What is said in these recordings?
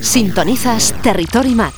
Sintonizas Territory Mac.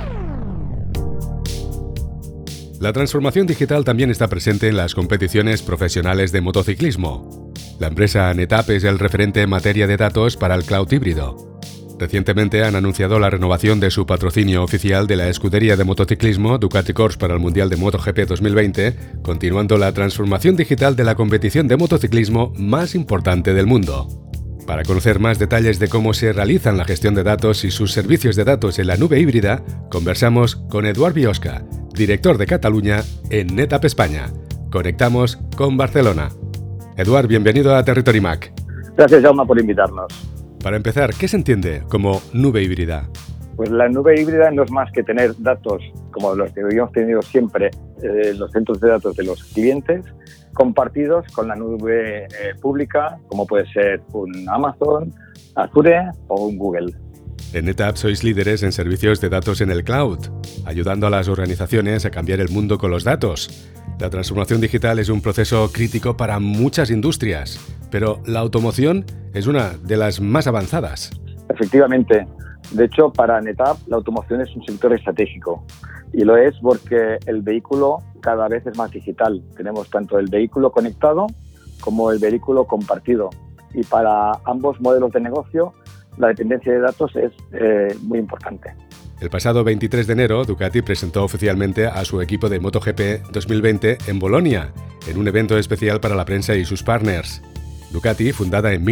La transformación digital también está presente en las competiciones profesionales de motociclismo. La empresa NetApp es el referente en materia de datos para el cloud híbrido. Recientemente han anunciado la renovación de su patrocinio oficial de la escudería de motociclismo Ducati Corse para el Mundial de MotoGP 2020, continuando la transformación digital de la competición de motociclismo más importante del mundo. Para conocer más detalles de cómo se realizan la gestión de datos y sus servicios de datos en la nube híbrida, conversamos con Eduard Biosca, director de Cataluña en NetApp España. Conectamos con Barcelona. Eduard, bienvenido a Territory Mac. Gracias, Jaume, por invitarnos. Para empezar, ¿qué se entiende como nube híbrida? Pues la nube híbrida no es más que tener datos como los que habíamos tenido siempre, los centros de datos de los clientes, compartidos con la nube pública, como puede ser un Amazon, Azure o un Google. En NetApp sois líderes en servicios de datos en el cloud, ayudando a las organizaciones a cambiar el mundo con los datos. La transformación digital es un proceso crítico para muchas industrias, pero la automoción es una de las más avanzadas. Efectivamente. De hecho, para NetApp la automoción es un sector estratégico y lo es porque el vehículo cada vez es más digital. Tenemos tanto el vehículo conectado como el vehículo compartido y para ambos modelos de negocio la dependencia de datos es muy importante. El pasado 23 de enero, Ducati presentó oficialmente a su equipo de MotoGP 2020 en Bolonia, en un evento especial para la prensa y sus partners. Ducati, fundada en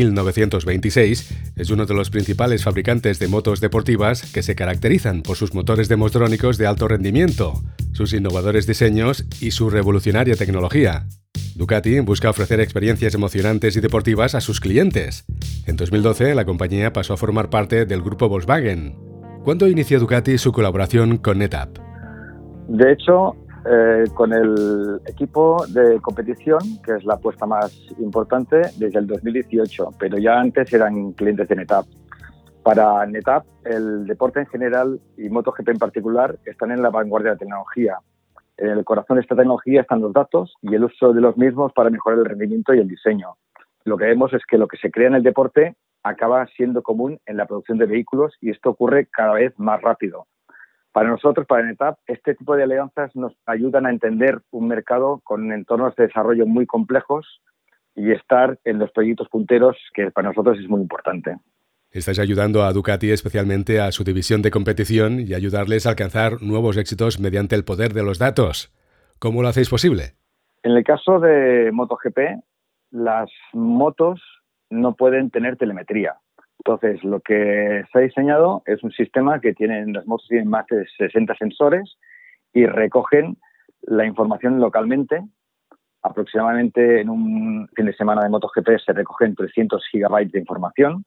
1926, es uno de los principales fabricantes de motos deportivas que se caracterizan por sus motores demostrónicos de alto rendimiento, sus innovadores diseños y su revolucionaria tecnología. Ducati busca ofrecer experiencias emocionantes y deportivas a sus clientes. En 2012, la compañía pasó a formar parte del grupo Volkswagen. ¿Cuándo inició Ducati su colaboración con NetApp? De hecho, con el equipo de competición, que es la apuesta más importante, desde el 2018, pero ya antes eran clientes de NetApp. Para NetApp, el deporte en general y MotoGP en particular están en la vanguardia de la tecnología. En el corazón de esta tecnología están los datos y el uso de los mismos para mejorar el rendimiento y el diseño. Lo que vemos es que lo que se crea en el deporte acaba siendo común en la producción de vehículos y esto ocurre cada vez más rápido. Para nosotros, para NetApp, este tipo de alianzas nos ayudan a entender un mercado con entornos de desarrollo muy complejos y estar en los proyectos punteros, que para nosotros es muy importante. Estáis ayudando a Ducati especialmente a su división de competición y ayudarles a alcanzar nuevos éxitos mediante el poder de los datos. ¿Cómo lo hacéis posible? En el caso de MotoGP, las motos no pueden tener telemetría. Entonces, lo que se ha diseñado es un sistema que las motos tienen más de 60 sensores y recogen la información localmente. Aproximadamente en un fin de semana de MotoGP se recogen 300 gigabytes de información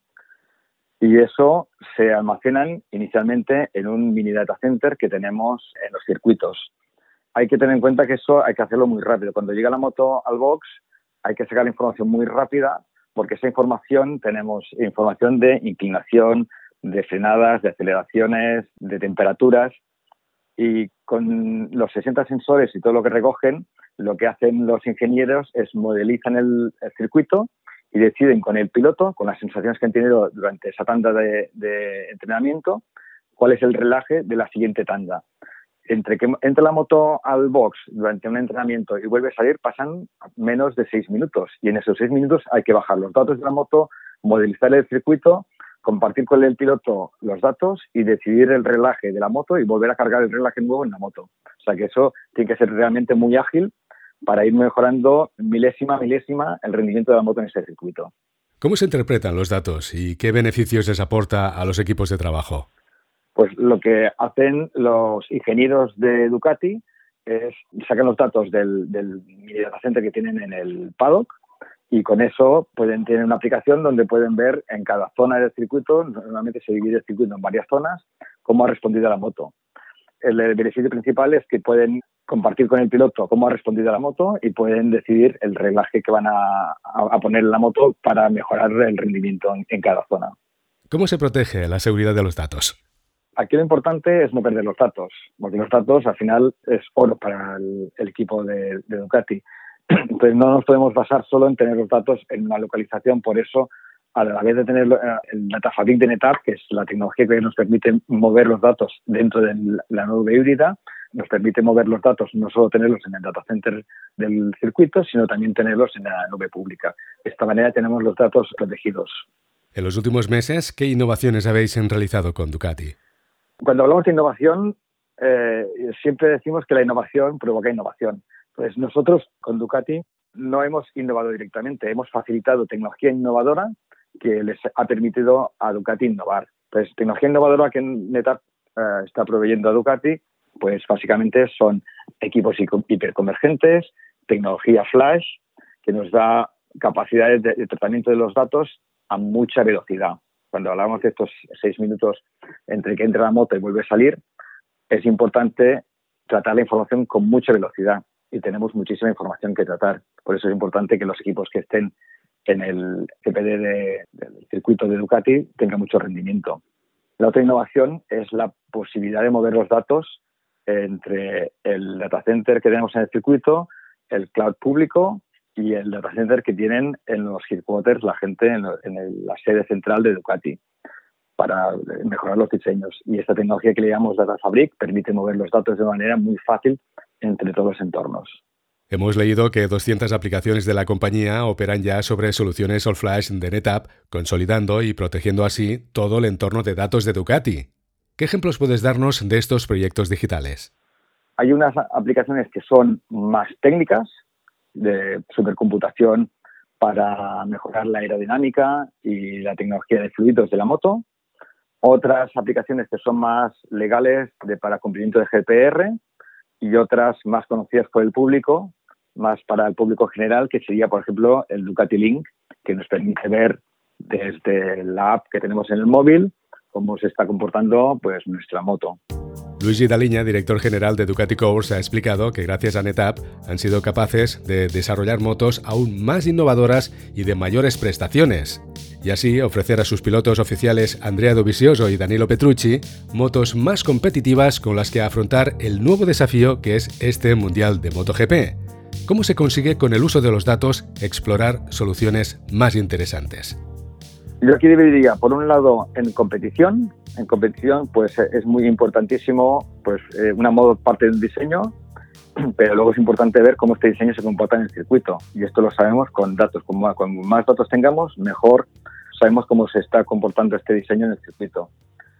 y eso se almacenan inicialmente en un mini data center que tenemos en los circuitos. Hay que tener en cuenta que eso hay que hacerlo muy rápido. Cuando llega la moto al box hay que sacar la información muy rápida, porque esa información, tenemos información de inclinación, de frenadas, de aceleraciones, de temperaturas, y con los 60 sensores y todo lo que recogen, lo que hacen los ingenieros es modelizan el circuito y deciden con el piloto, con las sensaciones que han tenido durante esa tanda de entrenamiento, cuál es el relaje de la siguiente tanda. Entre que entra la moto al box durante un entrenamiento y vuelve a salir, pasan menos de 6 minutos. Y en esos 6 minutos hay que bajar los datos de la moto, modelizar el circuito, compartir con el piloto los datos y decidir el relaje de la moto y volver a cargar el relaje nuevo en la moto. O sea que eso tiene que ser realmente muy ágil para ir mejorando milésima a milésima el rendimiento de la moto en ese circuito. ¿Cómo se interpretan los datos y qué beneficios les aporta a los equipos de trabajo? Pues lo que hacen los ingenieros de Ducati es sacan los datos del mini data center que tienen en el paddock y con eso pueden tener una aplicación donde pueden ver en cada zona del circuito, normalmente se divide el circuito en varias zonas, cómo ha respondido la moto. El beneficio principal es que pueden compartir con el piloto cómo ha respondido la moto y pueden decidir el reglaje que van a poner en la moto para mejorar el rendimiento en cada zona. ¿Cómo se protege la seguridad de los datos? Aquí lo importante es no perder los datos, porque los datos al final es oro para el equipo de Ducati. Entonces no nos podemos basar solo en tener los datos en una localización, por eso a la vez de tener el Data Fabric de NetApp, que es la tecnología que nos permite mover los datos dentro de la nube híbrida, nos permite mover los datos, no solo tenerlos en el data center del circuito, sino también tenerlos en la nube pública. De esta manera tenemos los datos protegidos. En los últimos meses, ¿qué innovaciones habéis realizado con Ducati? Cuando hablamos de innovación, siempre decimos que la innovación provoca innovación. Pues nosotros con Ducati no hemos innovado directamente, hemos facilitado tecnología innovadora que les ha permitido a Ducati innovar. Pues tecnología innovadora que NetApp está proveyendo a Ducati, pues básicamente son equipos hiperconvergentes, tecnología flash, que nos da capacidades de tratamiento de los datos a mucha velocidad. Cuando hablamos de estos 6 minutos entre que entra la moto y vuelve a salir, es importante tratar la información con mucha velocidad y tenemos muchísima información que tratar. Por eso es importante que los equipos que estén en el CPD del circuito de Ducati tengan mucho rendimiento. La otra innovación es la posibilidad de mover los datos entre el data center que tenemos en el circuito, el cloud público y el data center que tienen en los headquarters la gente en la sede central de Ducati para mejorar los diseños. Y esta tecnología que le llamamos Data Fabric permite mover los datos de manera muy fácil entre todos los entornos. Hemos leído que 200 aplicaciones de la compañía operan ya sobre soluciones All Flash de NetApp, consolidando y protegiendo así todo el entorno de datos de Ducati. ¿Qué ejemplos puedes darnos de estos proyectos digitales? Hay unas aplicaciones que son más técnicas, de supercomputación para mejorar la aerodinámica y la tecnología de fluidos de la moto. Otras aplicaciones que son más legales para cumplimiento de GDPR y otras más conocidas por el público, más para el público general, que sería, por ejemplo, el Ducati Link, que nos permite ver desde la app que tenemos en el móvil cómo se está comportando pues nuestra moto. Luigi Daliña, director general de Ducati Course, ha explicado que gracias a NetApp han sido capaces de desarrollar motos aún más innovadoras y de mayores prestaciones, y así ofrecer a sus pilotos oficiales Andrea Dovizioso y Danilo Petrucci motos más competitivas con las que afrontar el nuevo desafío que es este Mundial de MotoGP. ¿Cómo se consigue con el uso de los datos explorar soluciones más interesantes? Yo aquí dividiría, por un lado, en competición. En competición, pues es muy importantísimo, pues una modo parte del diseño, pero luego es importante ver cómo este diseño se comporta en el circuito. Y esto lo sabemos con datos. Cuanto más datos tengamos, mejor sabemos cómo se está comportando este diseño en el circuito.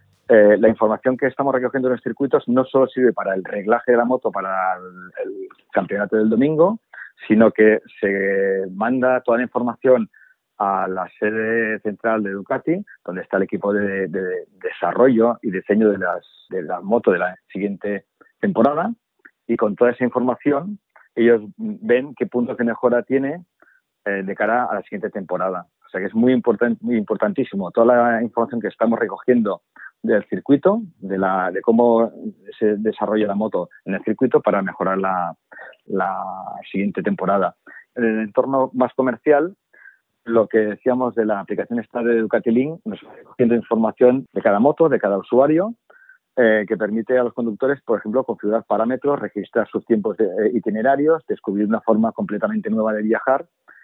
La información que estamos recogiendo en los circuitos no solo sirve para el reglaje de la moto para el campeonato del domingo, sino que se manda toda la información a la sede central de Ducati, donde está el equipo de desarrollo y diseño de la moto de la siguiente temporada, y con toda esa información ellos ven qué puntos de mejora tiene de cara a la siguiente temporada. O sea que es muy importantísimo toda la información que estamos recogiendo del circuito, de cómo se desarrolla la moto en el circuito para mejorar la siguiente temporada. En el entorno más comercial, lo que decíamos de la aplicación esta de Ducati Link, nos va recogiendo información de cada moto, de cada usuario, que permite a los conductores, por ejemplo, configurar parámetros, registrar sus tiempos itinerarios, descubrir una forma completamente nueva de viajar.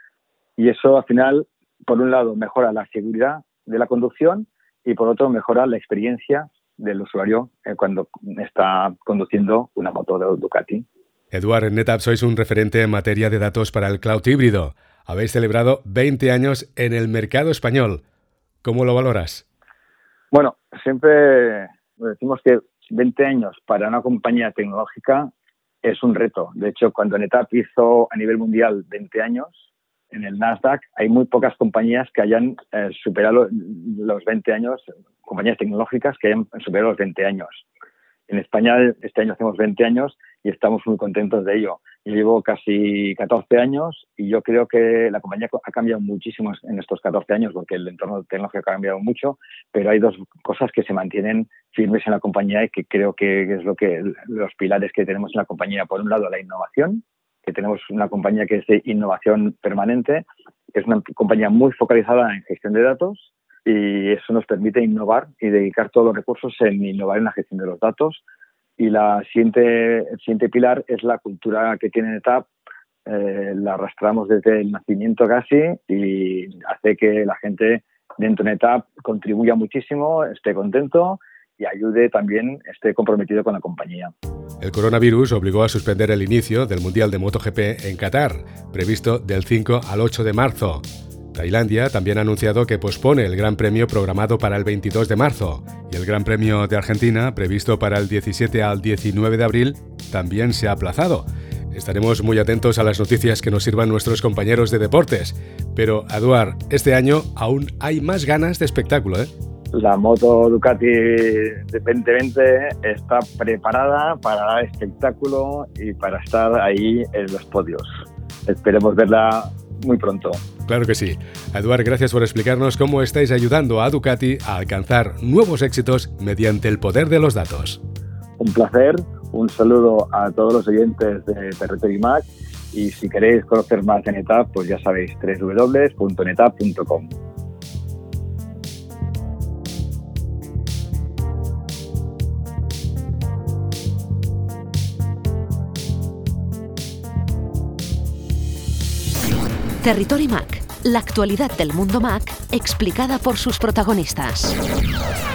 Y eso, al final, por un lado, mejora la seguridad de la conducción y, por otro, mejora la experiencia del usuario cuando está conduciendo una moto de Ducati. Eduard, en NetApp sois un referente en materia de datos para el cloud híbrido. Habéis celebrado 20 años en el mercado español. ¿Cómo lo valoras? Bueno, siempre decimos que 20 años para una compañía tecnológica es un reto. De hecho, cuando NetApp hizo a nivel mundial 20 años, en el Nasdaq hay muy pocas compañías que hayan superado los 20 años, compañías tecnológicas que hayan superado los 20 años. En España este año hacemos 20 años y estamos muy contentos de ello. Yo llevo casi 14 años y yo creo que la compañía ha cambiado muchísimo en estos 14 años porque el entorno tecnológico ha cambiado mucho, pero hay dos cosas que se mantienen firmes en la compañía y que creo que es los pilares que tenemos en la compañía. Por un lado, la innovación, que tenemos una compañía que es de innovación permanente, que es una compañía muy focalizada en gestión de datos, y eso nos permite innovar y dedicar todos los recursos en innovar en la gestión de los datos. Y el siguiente pilar es la cultura que tiene NetApp. La arrastramos desde el nacimiento casi y hace que la gente dentro de NetApp contribuya muchísimo, esté contento y ayude también, esté comprometido con la compañía. El coronavirus obligó a suspender el inicio del Mundial de MotoGP en Qatar, previsto del 5 al 8 de marzo. Tailandia también ha anunciado que pospone el Gran Premio programado para el 22 de marzo y el Gran Premio de Argentina, previsto para el 17 al 19 de abril, también se ha aplazado. Estaremos muy atentos a las noticias que nos sirvan nuestros compañeros de deportes. Pero, Eduard, este año aún hay más ganas de espectáculo, ¿eh? La moto Ducati de 2020 está preparada para dar espectáculo y para estar ahí en los podios. Esperemos verla muy pronto. Claro que sí. Eduard, gracias por explicarnos cómo estáis ayudando a Ducati a alcanzar nuevos éxitos mediante el poder de los datos. Un placer, un saludo a todos los oyentes de Territory Mac y si queréis conocer más de NetApp, pues ya sabéis, www.netapp.com. Territory Mac, la actualidad del mundo Mac explicada por sus protagonistas.